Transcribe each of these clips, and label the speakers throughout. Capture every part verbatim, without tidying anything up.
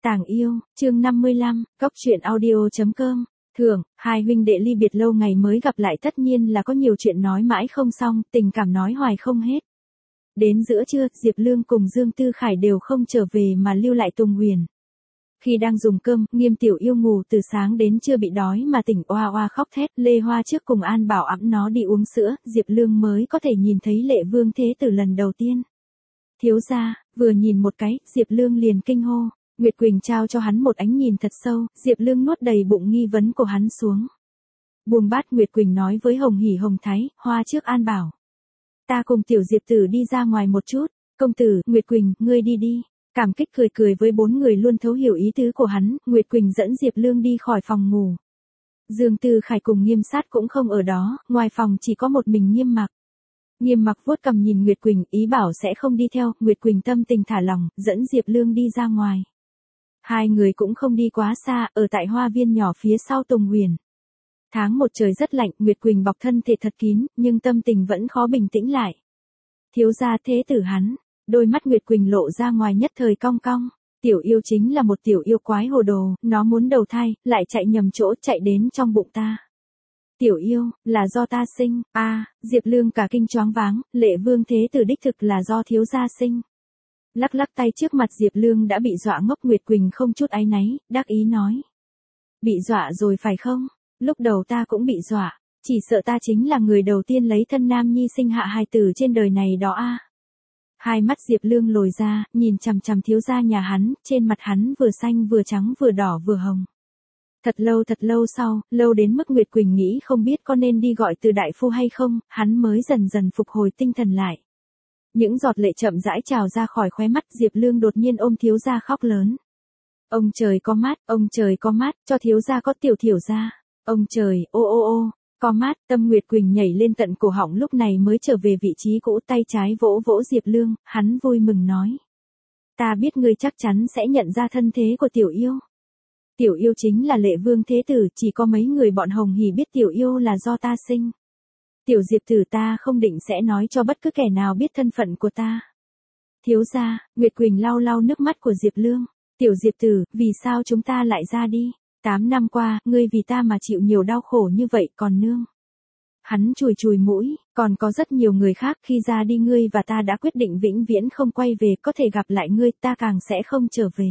Speaker 1: Tàng yêu, chương năm mươi lăm, cốc truyện audio.com. Thường, hai huynh đệ ly biệt lâu ngày mới gặp lại tất nhiên là có nhiều chuyện nói mãi không xong, tình cảm nói hoài không hết. Đến giữa trưa, Diệp Lương cùng Dương Tư Khải đều không trở về mà lưu lại Tùng Huyền. Khi đang dùng cơm, Nghiêm Tiểu Yêu ngủ từ sáng đến trưa bị đói mà tỉnh oa oa khóc thét, Lê Hoa trước cùng An Bảo ẵm nó đi uống sữa, Diệp Lương mới có thể nhìn thấy Lệ Vương Thế Tử lần đầu tiên. Thiếu gia, vừa nhìn một cái, Diệp Lương liền kinh hô. Nguyệt Quỳnh trao cho hắn một ánh nhìn thật sâu, Diệp Lương nuốt đầy bụng nghi vấn của hắn xuống. Buông bát, Nguyệt Quỳnh nói với Hồng Hỉ Hồng Thái, Hoa trước An Bảo. Ta cùng tiểu Diệp tử đi ra ngoài một chút, công tử, Nguyệt Quỳnh, ngươi đi đi. Cảm kích cười cười với bốn người luôn thấu hiểu ý tứ của hắn, Nguyệt Quỳnh dẫn Diệp Lương đi khỏi phòng ngủ. Dương Tư Khải cùng Nghiêm Sát cũng không ở đó, ngoài phòng chỉ có một mình Nghiêm Mặc. Nghiêm Mặc vuốt cằm nhìn Nguyệt Quỳnh, ý bảo sẽ không đi theo, Nguyệt Quỳnh tâm tình thả lỏng, dẫn Diệp Lương đi ra ngoài. Hai người cũng không đi quá xa, ở tại hoa viên nhỏ phía sau Tùng Huyền. Tháng một trời rất lạnh, Nguyệt Quỳnh bọc thân thể thật kín, nhưng tâm tình vẫn khó bình tĩnh lại. Thiếu gia thế tử hắn, đôi mắt Nguyệt Quỳnh lộ ra ngoài nhất thời cong cong. Tiểu yêu chính là một tiểu yêu quái hồ đồ, nó muốn đầu thai, lại chạy nhầm chỗ, chạy đến trong bụng ta. Tiểu yêu, là do ta sinh, a à, Diệp Lương cả kinh choáng váng, Lệ Vương Thế Tử đích thực là do thiếu gia sinh. Lắc lắc tay trước mặt Diệp Lương đã bị dọa ngốc, Nguyệt Quỳnh không chút áy náy, đắc ý nói. Bị dọa rồi phải không? Lúc đầu ta cũng bị dọa, chỉ sợ ta chính là người đầu tiên lấy thân nam nhi sinh hạ hài tử trên đời này đó a. À. Hai mắt Diệp Lương lồi ra, nhìn chằm chằm thiếu gia nhà hắn, trên mặt hắn vừa xanh vừa trắng vừa đỏ vừa hồng. Thật lâu thật lâu sau, lâu đến mức Nguyệt Quỳnh nghĩ không biết có nên đi gọi từ đại phu hay không, hắn mới dần dần phục hồi tinh thần lại. Những giọt lệ chậm rãi trào ra khỏi khóe mắt, Diệp Lương đột nhiên ôm thiếu gia khóc lớn. Ông trời có mắt, ông trời có mắt, cho thiếu gia có tiểu thiểu gia. Ông trời, ô ô ô, có mắt, tâm Nguyệt Quỳnh nhảy lên tận cổ họng lúc này mới trở về vị trí cũ, tay trái vỗ vỗ Diệp Lương, hắn vui mừng nói. Ta biết ngươi chắc chắn sẽ nhận ra thân thế của tiểu yêu. Tiểu yêu chính là Lệ Vương Thế Tử, chỉ có mấy người bọn Hồng Hỉ biết tiểu yêu là do ta sinh. Tiểu Diệp tử ta không định sẽ nói cho bất cứ kẻ nào biết thân phận của ta. Thiếu gia, Nguyệt Quỳnh lau lau nước mắt của Diệp Lương. Tiểu Diệp tử, vì sao chúng ta lại ra đi? Tám năm qua, ngươi vì ta mà chịu nhiều đau khổ như vậy còn nương. Hắn chùi chùi mũi, còn có rất nhiều người khác, khi ra đi ngươi và ta đã quyết định vĩnh viễn không quay về, có thể gặp lại ngươi, ta càng sẽ không trở về.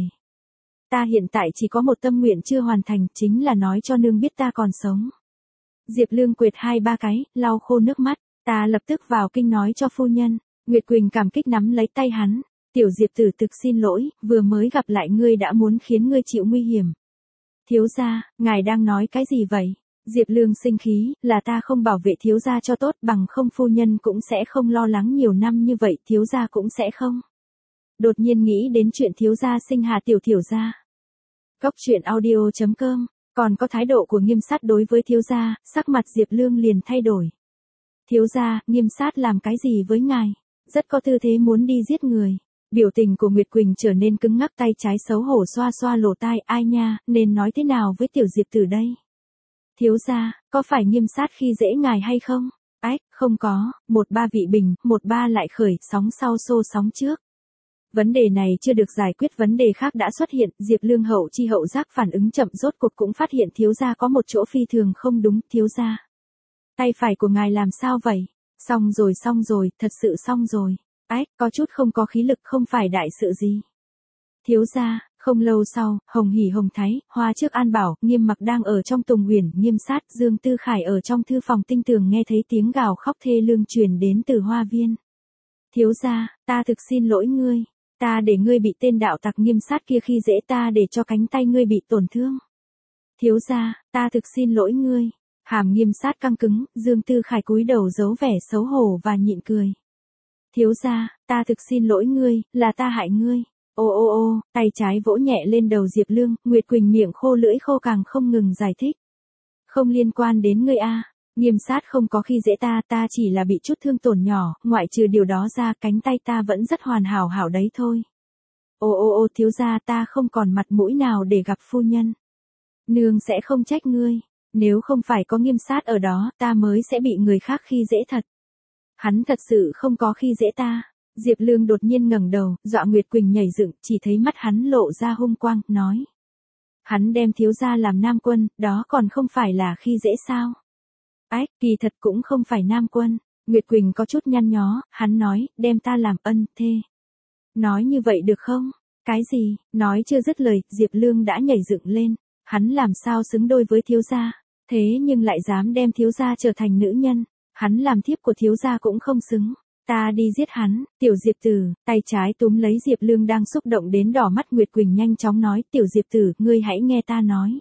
Speaker 1: Ta hiện tại chỉ có một tâm nguyện chưa hoàn thành, chính là nói cho nương biết ta còn sống. Diệp Lương quệt hai ba cái, lau khô nước mắt, ta lập tức vào kinh nói cho phu nhân. Nguyệt Quỳnh cảm kích nắm lấy tay hắn, tiểu Diệp tử thực xin lỗi, vừa mới gặp lại ngươi đã muốn khiến ngươi chịu nguy hiểm. Thiếu gia, ngài đang nói cái gì vậy? Diệp Lương sinh khí, là ta không bảo vệ thiếu gia cho tốt, bằng không phu nhân cũng sẽ không lo lắng nhiều năm như vậy, thiếu gia cũng sẽ không. Đột nhiên nghĩ đến chuyện thiếu gia sinh hạ tiểu thiểu gia. Cốc truyện audio.com. Còn có thái độ của Nghiêm Sát đối với thiếu gia, sắc mặt Diệp Lương liền thay đổi. Thiếu gia, Nghiêm Sát làm cái gì với ngài? Rất có tư thế muốn đi giết người. Biểu tình của Nguyệt Quỳnh trở nên cứng ngắc, tay trái xấu hổ xoa xoa lỗ tai, ai nha, nên nói thế nào với tiểu Diệp tử đây? Thiếu gia, có phải Nghiêm Sát khi dễ ngài hay không? Ách, không có, một ba vị bình, một ba lại khởi, sóng sau xô sóng trước. Vấn đề này chưa được giải quyết, vấn đề khác đã xuất hiện, Diệp Lương hậu chi hậu giác phản ứng chậm, rốt cuộc cũng phát hiện thiếu gia có một chỗ phi thường không đúng. Thiếu gia, tay phải của ngài làm sao vậy? Xong rồi xong rồi, thật sự xong rồi. Ách, có chút không có khí lực, không phải đại sự gì. Thiếu gia, không lâu sau, Hồng Hỉ Hồng Thái, Hoa trước An Bảo, Nghiêm Mặc đang ở trong Tùng Huyền, Nghiêm Sát, Dương Tư Khải ở trong thư phòng tinh tường nghe thấy tiếng gào khóc thê lương truyền đến từ hoa viên. Thiếu gia, ta thực xin lỗi ngươi. Ta để ngươi bị tên đạo tặc Nghiêm Sát kia khi dễ, ta để cho cánh tay ngươi bị tổn thương. Thiếu gia, ta thực xin lỗi ngươi. Hàm Nghiêm Sát căng cứng, Dương Tư Khải cúi đầu giấu vẻ xấu hổ và nhịn cười. Thiếu gia, ta thực xin lỗi ngươi, là ta hại ngươi. Ô ô ô, tay trái vỗ nhẹ lên đầu Diệp Lương, Nguyệt Quỳnh miệng khô lưỡi khô càng không ngừng giải thích. Không liên quan đến ngươi a. À. Nghiêm Sát không có khi dễ ta, ta chỉ là bị chút thương tổn nhỏ, ngoại trừ điều đó ra, cánh tay ta vẫn rất hoàn hảo hảo đấy thôi. Ô ô ô, thiếu gia, ta không còn mặt mũi nào để gặp phu nhân. Nương sẽ không trách ngươi, nếu không phải có Nghiêm Sát ở đó, ta mới sẽ bị người khác khi dễ thật. Hắn thật sự không có khi dễ ta. Diệp Lương đột nhiên ngẩng đầu, dọa Nguyệt Quỳnh nhảy dựng, chỉ thấy mắt hắn lộ ra hung quang, nói. Hắn đem thiếu gia làm nam quân, đó còn không phải là khi dễ sao? Ách, kỳ thật cũng không phải nam quân. Nguyệt Quỳnh có chút nhăn nhó, hắn nói, đem ta làm ân, thê. Nói như vậy được không? Cái gì? Nói chưa dứt lời, Diệp Lương đã nhảy dựng lên. Hắn làm sao xứng đôi với thiếu gia? Thế nhưng lại dám đem thiếu gia trở thành nữ nhân. Hắn làm thiếp của thiếu gia cũng không xứng. Ta đi giết hắn. Tiểu Diệp Tử, tay trái túm lấy Diệp Lương đang xúc động đến đỏ mắt. Nguyệt Quỳnh nhanh chóng nói, Tiểu Diệp Tử, ngươi hãy nghe ta nói.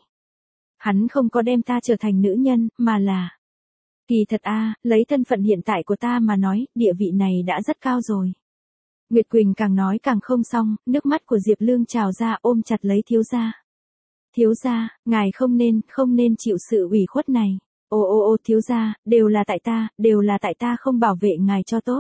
Speaker 1: Hắn không có đem ta trở thành nữ nhân, mà là... Kỳ thật a, lấy thân phận hiện tại của ta mà nói, địa vị này đã rất cao rồi. Nguyệt Quỳnh càng nói càng không xong, nước mắt của Diệp Lương trào ra ôm chặt lấy thiếu gia. Thiếu gia, ngài không nên, không nên chịu sự ủy khuất này. Ô ô ô thiếu gia, đều là tại ta, đều là tại ta không bảo vệ ngài cho tốt.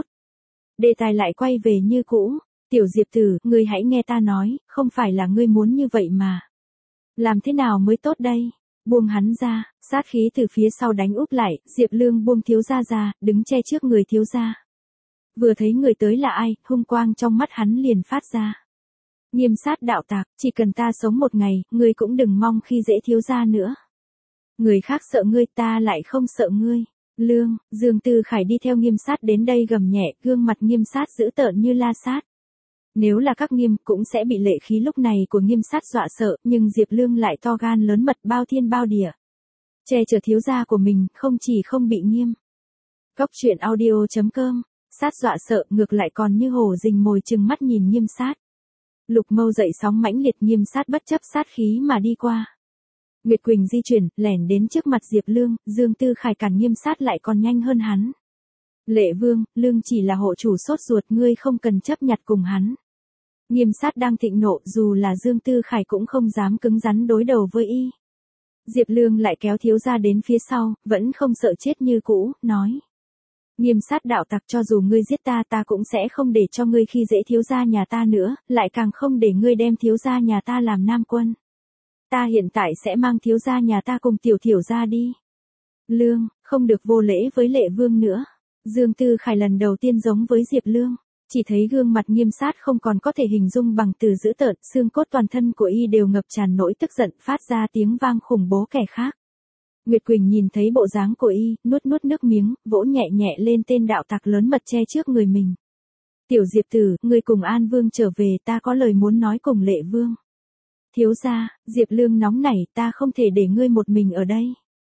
Speaker 1: Đề tài lại quay về như cũ. Tiểu Diệp Tử, ngươi hãy nghe ta nói, không phải là ngươi muốn như vậy mà. Làm thế nào mới tốt đây? Buông hắn ra, sát khí từ phía sau đánh úp lại, Diệp Lương buông thiếu gia ra, đứng che trước người thiếu gia. Vừa thấy người tới là ai, hung quang trong mắt hắn liền phát ra. Nghiêm sát đạo tặc, chỉ cần ta sống một ngày, ngươi cũng đừng mong khi dễ thiếu gia nữa. Người khác sợ ngươi, ta lại không sợ ngươi. Lương, Dương Tư Khải đi theo Nghiêm sát đến đây gầm nhẹ, gương mặt Nghiêm sát dữ tợn như la sát. Nếu là các Nghiêm cũng sẽ bị lệ khí lúc này của Nghiêm sát dọa sợ, nhưng Diệp Lương lại to gan lớn mật bao thiên bao địa. Che chở thiếu gia của mình, không chỉ không bị Nghiêm. Góc truyện audio chấm com, sát dọa sợ ngược lại còn như hổ rình mồi trừng mắt nhìn Nghiêm sát. Lục mâu dậy sóng mãnh liệt, Nghiêm sát bất chấp sát khí mà đi qua. Nguyệt Quỳnh di chuyển, lẻn đến trước mặt Diệp Lương, Dương Tư Khải cản Nghiêm sát lại còn nhanh hơn hắn. Lệ Vương, Lương chỉ là hộ chủ sốt ruột, ngươi không cần chấp nhặt cùng hắn. Nghiêm sát đang thịnh nộ, dù là Dương Tư Khải cũng không dám cứng rắn đối đầu với y. Diệp Lương lại kéo thiếu gia đến phía sau, vẫn không sợ chết như cũ, nói. Nghiêm sát đạo tặc, cho dù ngươi giết ta ta cũng sẽ không để cho ngươi khi dễ thiếu gia nhà ta nữa, lại càng không để ngươi đem thiếu gia nhà ta làm nam quân. Ta hiện tại sẽ mang thiếu gia nhà ta cùng tiểu thiểu gia đi. Lương, không được vô lễ với Lệ Vương nữa. Dương Tư Khải lần đầu tiên giống với Diệp Lương, chỉ thấy gương mặt Nghiêm sát không còn có thể hình dung bằng từ dữ tợn, xương cốt toàn thân của y đều ngập tràn nỗi tức giận, phát ra tiếng vang khủng bố kẻ khác. Nguyệt Quỳnh nhìn thấy bộ dáng của y, nuốt nuốt nước miếng, vỗ nhẹ nhẹ lên tên đạo tặc lớn mật che trước người mình. Tiểu Diệp Tử, ngươi cùng An Vương trở về, ta có lời muốn nói cùng Lệ Vương. Thiếu gia, Diệp Lương nóng nảy, ta không thể để ngươi một mình ở đây.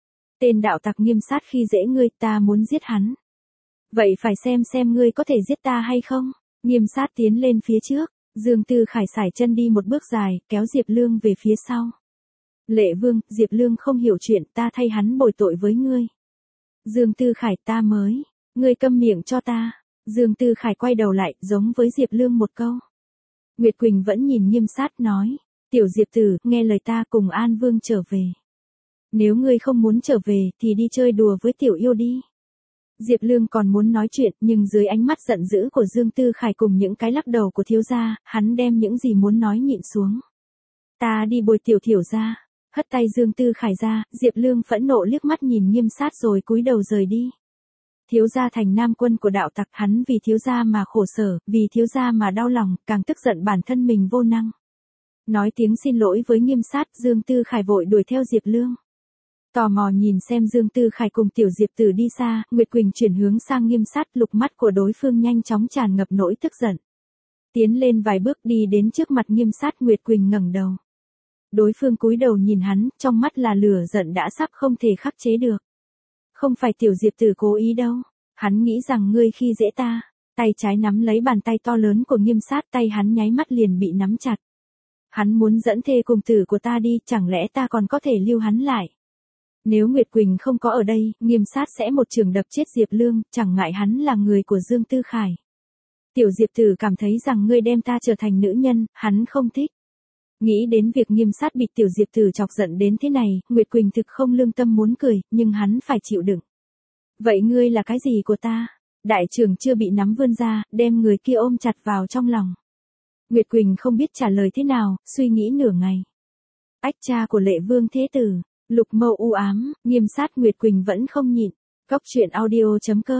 Speaker 1: Tên đạo tặc Nghiêm sát khi dễ ngươi, ta muốn giết hắn. Vậy phải xem xem ngươi có thể giết ta hay không. Nghiêm sát tiến lên phía trước, Dương Tư Khải sải chân đi một bước dài, kéo Diệp Lương về phía sau. Lệ Vương, Diệp Lương không hiểu chuyện, ta thay hắn bồi tội với ngươi. Dương Tư Khải, ta mới, ngươi câm miệng cho ta. Dương Tư Khải quay đầu lại, giống với Diệp Lương một câu. Nguyệt Quỳnh vẫn nhìn Nghiêm sát nói, Tiểu Diệp Tử, nghe lời ta, cùng An Vương trở về. Nếu ngươi không muốn trở về, thì đi chơi đùa với tiểu yêu đi. Diệp Lương còn muốn nói chuyện, nhưng dưới ánh mắt giận dữ của Dương Tư Khải cùng những cái lắc đầu của thiếu gia, hắn đem những gì muốn nói nhịn xuống. Ta đi bồi tiểu thiểu gia. Hất tay Dương Tư Khải ra, Diệp Lương phẫn nộ liếc mắt nhìn Nghiêm sát rồi cúi đầu rời đi. Thiếu gia thành nam quân của đạo tặc, hắn vì thiếu gia mà khổ sở, vì thiếu gia mà đau lòng, càng tức giận bản thân mình vô năng. Nói tiếng xin lỗi với Nghiêm sát, Dương Tư Khải vội đuổi theo Diệp Lương. Tò mò nhìn xem Dương Tư Khải cùng Tiểu Diệp Tử đi xa, Nguyệt Quỳnh chuyển hướng sang Nghiêm sát, lục mắt của đối phương nhanh chóng tràn ngập nỗi tức giận. Tiến lên vài bước đi đến trước mặt Nghiêm sát, Nguyệt Quỳnh ngẩng đầu. Đối phương cúi đầu nhìn hắn, trong mắt là lửa giận đã sắp không thể khắc chế được. Không phải Tiểu Diệp Tử cố ý đâu, hắn nghĩ rằng ngươi khi dễ ta. Tay trái nắm lấy bàn tay to lớn của Nghiêm sát, tay hắn nháy mắt liền bị nắm chặt. Hắn muốn dẫn thê cùng tử của ta đi, chẳng lẽ ta còn có thể lưu hắn lại? Nếu Nguyệt Quỳnh không có ở đây, Nghiêm sát sẽ một trường đập chết Diệp Lương, chẳng ngại hắn là người của Dương Tư Khải. Tiểu Diệp Tử cảm thấy rằng ngươi đem ta trở thành nữ nhân, hắn không thích. Nghĩ đến việc Nghiêm sát bị Tiểu Diệp Tử chọc giận đến thế này, Nguyệt Quỳnh thực không lương tâm muốn cười, nhưng hắn phải chịu đựng. Vậy ngươi là cái gì của ta? Đại trưởng chưa bị nắm vươn ra, đem người kia ôm chặt vào trong lòng. Nguyệt Quỳnh không biết trả lời thế nào, suy nghĩ nửa ngày. Ách, cha của Lệ Vương thế tử, Lục mâu u ám, Nghiêm sát. Nguyệt Quỳnh vẫn không nhịn. Góc truyện audio chấm com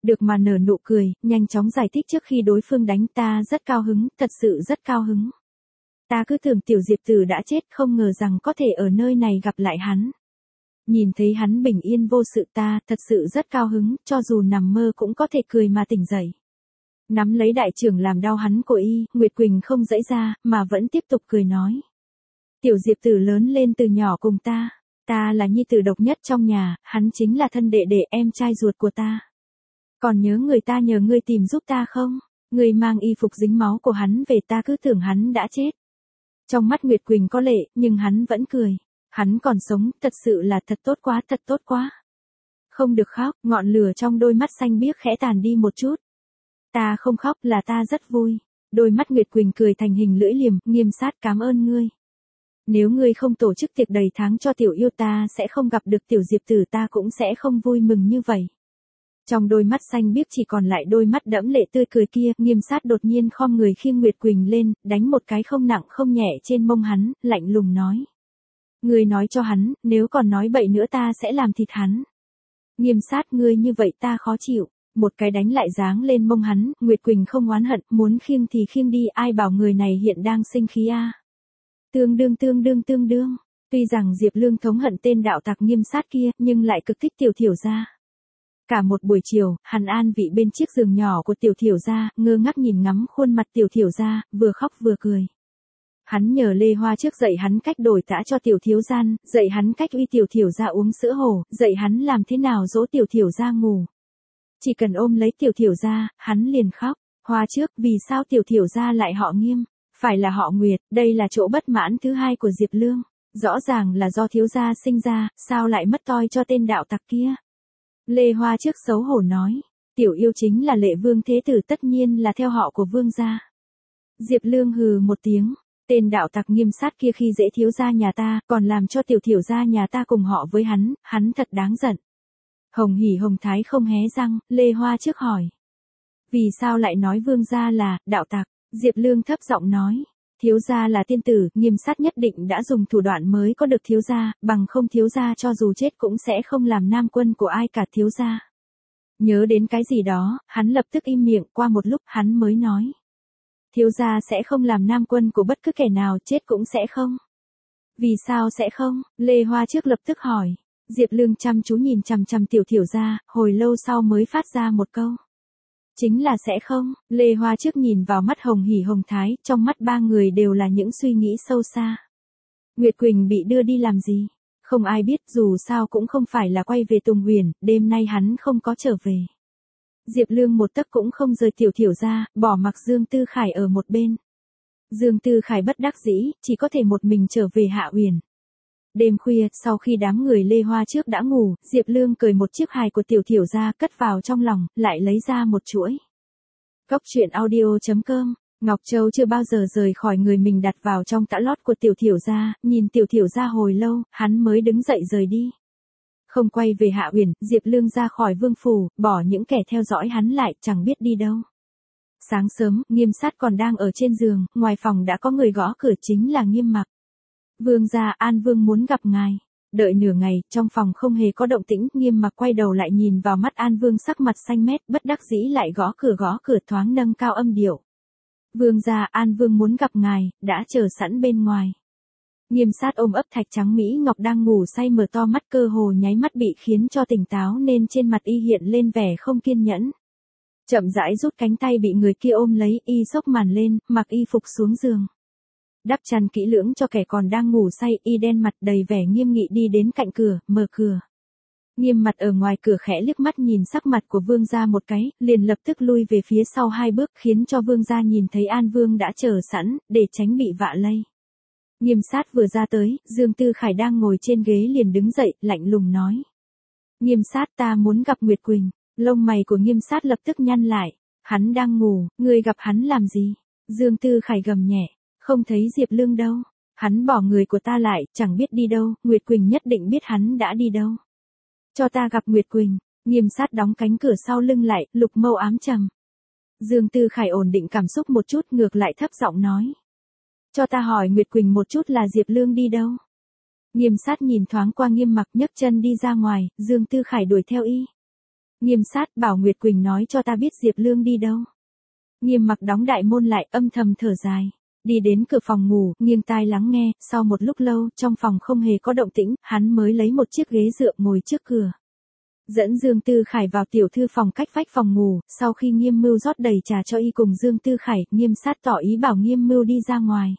Speaker 1: được mà nở nụ cười, nhanh chóng giải thích trước khi đối phương đánh. Ta rất cao hứng, thật sự rất cao hứng. Ta cứ tưởng tiểu Diệp Tử đã chết, không ngờ rằng có thể ở nơi này gặp lại hắn. Nhìn thấy hắn bình yên vô sự, ta thật sự rất cao hứng, cho dù nằm mơ cũng có thể cười mà tỉnh dậy. Nắm lấy đại trưởng làm đau hắn của y, Nguyệt Quỳnh không giãy ra, mà vẫn tiếp tục cười nói. Tiểu Diệp Tử lớn lên từ nhỏ cùng ta. Ta là nhi tử độc nhất trong nhà, hắn chính là thân đệ đệ em trai ruột của ta. Còn nhớ người ta nhờ ngươi tìm giúp ta không? Ngươi mang y phục dính máu của hắn về, ta cứ tưởng hắn đã chết. Trong mắt Nguyệt Quỳnh có lệ, nhưng hắn vẫn cười. Hắn còn sống, thật sự là thật tốt quá, thật tốt quá. Không được khóc, ngọn lửa trong đôi mắt xanh biếc khẽ tàn đi một chút. Ta không khóc, là ta rất vui. Đôi mắt Nguyệt Quỳnh cười thành hình lưỡi liềm, Nghiêm Sát cảm ơn ngươi. Nếu ngươi không tổ chức tiệc đầy tháng cho tiểu yêu, ta sẽ không gặp được tiểu Diệp Tử, ta cũng sẽ không vui mừng như vậy. Trong đôi mắt xanh biếc chỉ còn lại đôi mắt đẫm lệ tươi cười kia, Nghiêm Sát đột nhiên khom người khiêng Nguyệt Quỳnh lên, đánh một cái không nặng không nhẹ trên mông hắn, lạnh lùng nói. Ngươi nói cho hắn, nếu còn nói bậy nữa ta sẽ làm thịt hắn. Nghiêm Sát, ngươi như vậy ta khó chịu. Một cái đánh lại giáng lên mông hắn, Nguyệt Quỳnh không oán hận, muốn khiêng thì khiêng đi, ai bảo người này hiện đang sinh khí a. À? Tương đương tương đương tương đương. Tuy rằng Diệp Lương thống hận tên đạo tặc Nghiêm Sát kia, nhưng lại cực thích Tiểu Thiểu Gia. Cả một buổi chiều, hắn an vị bên chiếc giường nhỏ của Tiểu Thiểu Gia, ngơ ngác nhìn ngắm khuôn mặt Tiểu Thiểu Gia, vừa khóc vừa cười. Hắn nhờ Lê Hoa trước dạy hắn cách đổi tã cho Tiểu Thiếu Gian, dạy hắn cách uy Tiểu Thiểu Gia uống sữa hổ, dạy hắn làm thế nào dỗ Tiểu Thiểu Gia ngủ. Chỉ cần ôm lấy Tiểu Thiểu Gia, hắn liền khóc. Hoa trước, vì sao Tiểu Thiểu Gia lại họ Nghiêm? Phải là họ Nguyệt, đây là chỗ bất mãn thứ hai của Diệp Lương. Rõ ràng là do thiếu gia sinh ra, sao lại mất toi cho tên đạo tặc kia? Lê Hoa trước xấu hổ nói, tiểu yêu chính là Lệ Vương Thế Tử, tất nhiên là theo họ của Vương gia. Diệp Lương hừ một tiếng, tên đạo tặc Nghiêm Sát kia khi dễ thiếu gia nhà ta, còn làm cho tiểu thiểu gia nhà ta cùng họ với hắn, hắn thật đáng giận. Hồng Hỉ Hồng Thái không hé răng, Lê Hoa trước hỏi. Vì sao lại nói Vương gia là đạo tặc? Diệp Lương thấp giọng nói, thiếu gia là tiên tử, Nghiêm Sát nhất định đã dùng thủ đoạn mới có được thiếu gia, bằng không thiếu gia cho dù chết cũng sẽ không làm nam quân của ai cả. Thiếu gia. Nhớ đến cái gì đó, hắn lập tức im miệng, qua một lúc hắn mới nói. Thiếu gia sẽ không làm nam quân của bất cứ kẻ nào, chết cũng sẽ không. Vì sao sẽ không? Lê Hoa trước lập tức hỏi. Diệp Lương chăm chú nhìn chằm chằm tiểu thiểu gia, hồi lâu sau mới phát ra một câu. Chính là sẽ không. Lê Hoa trước nhìn vào mắt Hồng Hỉ Hồng Thái, trong mắt ba người đều là những suy nghĩ sâu xa. Nguyệt Quỳnh bị đưa đi làm gì? Không ai biết, dù sao cũng không phải là quay về Tùng Huyền, đêm nay hắn không có trở về. Diệp Lương một tấc cũng không rời tiểu thiểu ra, bỏ mặc Dương Tư Khải ở một bên. Dương Tư Khải bất đắc dĩ, chỉ có thể một mình trở về Hạ Uyển. Đêm khuya, sau khi đám người Lê Hoa trước đã ngủ, Diệp Lương cởi một chiếc hài của tiểu thiểu ra cất vào trong lòng, lại lấy ra một chuỗi. Cốc truyện audio chấm com, Ngọc Châu chưa bao giờ rời khỏi người mình đặt vào trong tã lót của tiểu thiểu ra, nhìn tiểu thiểu ra hồi lâu, hắn mới đứng dậy rời đi. Không quay về Hạ Uyển, Diệp Lương ra khỏi vương phủ, bỏ những kẻ theo dõi hắn lại, chẳng biết đi đâu. Sáng sớm, Nghiêm Sát còn đang ở trên giường, ngoài phòng đã có người gõ cửa, chính là Nghiêm Mặc. Vương gia, An Vương muốn gặp ngài. Đợi nửa ngày, trong phòng không hề có động tĩnh, Nghiêm Mặc quay đầu lại nhìn vào mắt An Vương sắc mặt xanh mét, bất đắc dĩ lại gõ cửa gõ cửa thoáng nâng cao âm điệu. Vương gia, An Vương muốn gặp ngài, đã chờ sẵn bên ngoài. Nghiêm Sát ôm ấp Thạch Trắng Mỹ Ngọc đang ngủ say mở to mắt, cơ hồ nháy mắt bị khiến cho tỉnh táo nên trên mặt y hiện lên vẻ không kiên nhẫn. Chậm rãi rút cánh tay bị người kia ôm lấy, y xốc màn lên, mặc y phục xuống giường. Đắp chăn kỹ lưỡng cho kẻ còn đang ngủ say, y đen mặt đầy vẻ nghiêm nghị đi đến cạnh cửa, mở cửa. Nghiêm Mặt ở ngoài cửa khẽ liếc mắt nhìn sắc mặt của Vương gia một cái, liền lập tức lui về phía sau hai bước, khiến cho Vương gia nhìn thấy An Vương đã chờ sẵn, để tránh bị vạ lây. Nghiêm Sát vừa ra tới, Dương Tư Khải đang ngồi trên ghế liền đứng dậy, lạnh lùng nói. Nghiêm Sát, ta muốn gặp Nguyệt Quỳnh. Lông mày của Nghiêm Sát lập tức nhăn lại. Hắn đang ngủ, ngươi gặp hắn làm gì? Dương Tư Khải gầm nhẹ. Không thấy Diệp Lương đâu. Hắn bỏ người của ta lại, chẳng biết đi đâu, Nguyệt Quỳnh nhất định biết hắn đã đi đâu. Cho ta gặp Nguyệt Quỳnh. Nghiêm Sát đóng cánh cửa sau lưng lại, lục mâu ám trầm. Dương Tư Khải ổn định cảm xúc một chút, ngược lại thấp giọng nói. Cho ta hỏi Nguyệt Quỳnh một chút là Diệp Lương đi đâu? Nghiêm Sát nhìn thoáng qua Nghiêm Mặc, nhấc chân đi ra ngoài, Dương Tư Khải đuổi theo y. Nghiêm sát bảo Nguyệt Quỳnh nói cho ta biết Diệp Lương đi đâu. Nghiêm mặc đóng đại môn lại âm thầm thở dài. Đi đến cửa phòng ngủ, nghiêng tai lắng nghe, sau một lúc lâu, trong phòng không hề có động tĩnh, hắn mới lấy một chiếc ghế dựa ngồi trước cửa. Dẫn Dương Tư Khải vào tiểu thư phòng cách vách phòng ngủ, sau khi Nghiêm Mưu rót đầy trà cho y cùng Dương Tư Khải, Nghiêm sát tỏ ý bảo Nghiêm Mưu đi ra ngoài.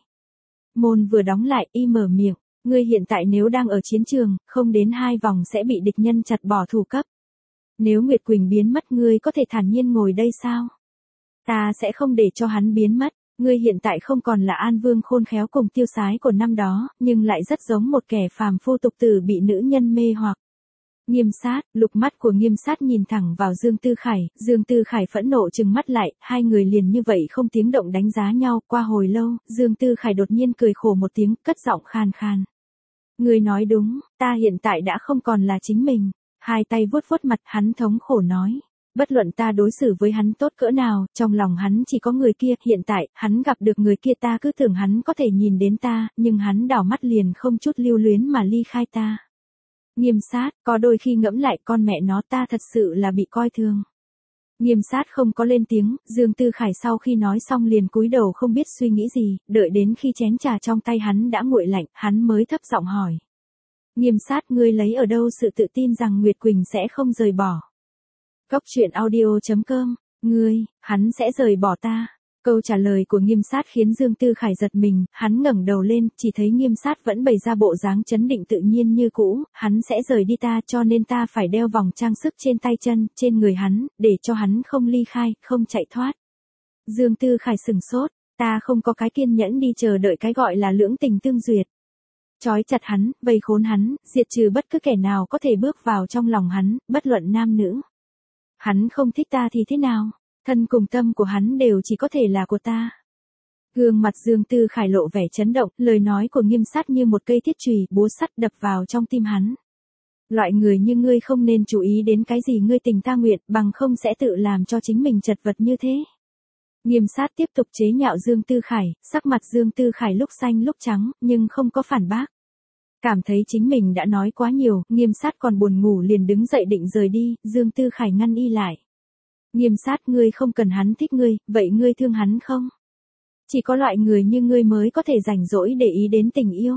Speaker 1: Môn vừa đóng lại, y mở miệng, ngươi hiện tại nếu đang ở chiến trường, không đến hai vòng sẽ bị địch nhân chặt bỏ thủ cấp. Nếu Nguyệt Quỳnh biến mất ngươi có thể thản nhiên ngồi đây sao? Ta sẽ không để cho hắn biến mất. Ngươi hiện tại không còn là An Vương khôn khéo cùng tiêu sái của năm đó, nhưng lại rất giống một kẻ phàm phu tục tử bị nữ nhân mê hoặc. Nghiêm sát, lục mắt của Nghiêm sát nhìn thẳng vào Dương Tư Khải, Dương Tư Khải phẫn nộ trừng mắt lại, hai người liền như vậy không tiếng động đánh giá nhau, qua hồi lâu, Dương Tư Khải đột nhiên cười khổ một tiếng, cất giọng khan khan. Ngươi nói đúng, ta hiện tại đã không còn là chính mình. Hai tay vuốt vuốt mặt, hắn thống khổ nói. Bất luận ta đối xử với hắn tốt cỡ nào, trong lòng hắn chỉ có người kia, hiện tại, hắn gặp được người kia ta cứ tưởng hắn có thể nhìn đến ta, nhưng hắn đảo mắt liền không chút lưu luyến mà ly khai ta. Nghiêm sát, có đôi khi ngẫm lại con mẹ nó ta thật sự là bị coi thường. Nghiêm sát không có lên tiếng, Dương Tư Khải sau khi nói xong liền cúi đầu không biết suy nghĩ gì, đợi đến khi chén trà trong tay hắn đã nguội lạnh, hắn mới thấp giọng hỏi. Nghiêm sát ngươi lấy ở đâu sự tự tin rằng Nguyệt Quỳnh sẽ không rời bỏ. Cốc truyện audio chấm com, ngươi, hắn sẽ rời bỏ ta. Câu trả lời của Nghiêm sát khiến Dương Tư Khải giật mình, hắn ngẩng đầu lên, chỉ thấy Nghiêm sát vẫn bày ra bộ dáng chấn định tự nhiên như cũ, hắn sẽ rời đi ta cho nên ta phải đeo vòng trang sức trên tay chân, trên người hắn, để cho hắn không ly khai, không chạy thoát. Dương Tư Khải sừng sốt, ta không có cái kiên nhẫn đi chờ đợi cái gọi là lưỡng tình tương duyệt. Trói chặt hắn, vây khốn hắn, diệt trừ bất cứ kẻ nào có thể bước vào trong lòng hắn, bất luận nam nữ. Hắn không thích ta thì thế nào? Thân cùng tâm của hắn đều chỉ có thể là của ta. Gương mặt Dương Tư Khải lộ vẻ chấn động, lời nói của Nghiêm sát như một cây thiết chùy, búa sắt đập vào trong tim hắn. Loại người như ngươi không nên chú ý đến cái gì ngươi tình ta nguyện, bằng không sẽ tự làm cho chính mình chật vật như thế. Nghiêm sát tiếp tục chế nhạo Dương Tư Khải, sắc mặt Dương Tư Khải lúc xanh lúc trắng, nhưng không có phản bác. Cảm thấy chính mình đã nói quá nhiều, Nghiêm sát còn buồn ngủ liền đứng dậy định rời đi, Dương Tư Khải ngăn y lại. Nghiêm sát ngươi không cần hắn thích ngươi, vậy ngươi thương hắn không? Chỉ có loại người như ngươi mới có thể rảnh rỗi để ý đến tình yêu.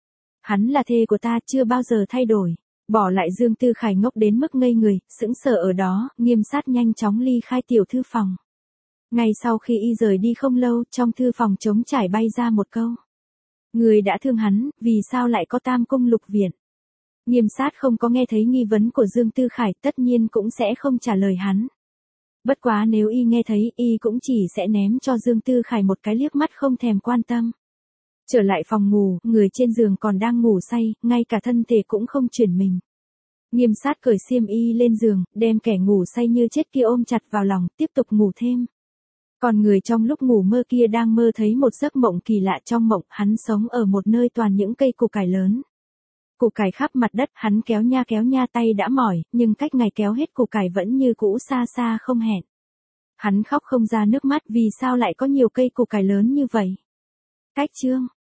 Speaker 1: Hắn là thê của ta chưa bao giờ thay đổi. Bỏ lại Dương Tư Khải ngốc đến mức ngây người, sững sờ ở đó, Nghiêm sát nhanh chóng ly khai tiểu thư phòng. Ngay sau khi y rời đi không lâu, trong thư phòng trống trải bay ra một câu. Người đã thương hắn, vì sao lại có tam cung lục viện? Nghiêm sát không có nghe thấy nghi vấn của Dương Tư Khải, tất nhiên cũng sẽ không trả lời hắn. Bất quá nếu y nghe thấy, y cũng chỉ sẽ ném cho Dương Tư Khải một cái liếc mắt không thèm quan tâm. Trở lại phòng ngủ, người trên giường còn đang ngủ say, ngay cả thân thể cũng không chuyển mình. Nghiêm sát cởi xiêm y lên giường, đem kẻ ngủ say như chết kia ôm chặt vào lòng, tiếp tục ngủ thêm. Còn người trong lúc ngủ mơ kia đang mơ thấy một giấc mộng kỳ lạ, trong mộng, hắn sống ở một nơi toàn những cây củ cải lớn. Củ cải khắp mặt đất, hắn kéo nha kéo nha tay đã mỏi, nhưng cách ngày kéo hết củ cải vẫn như cũ xa xa không hẹn. Hắn khóc không ra nước mắt, vì sao lại có nhiều cây củ cải lớn như vậy? Cách chương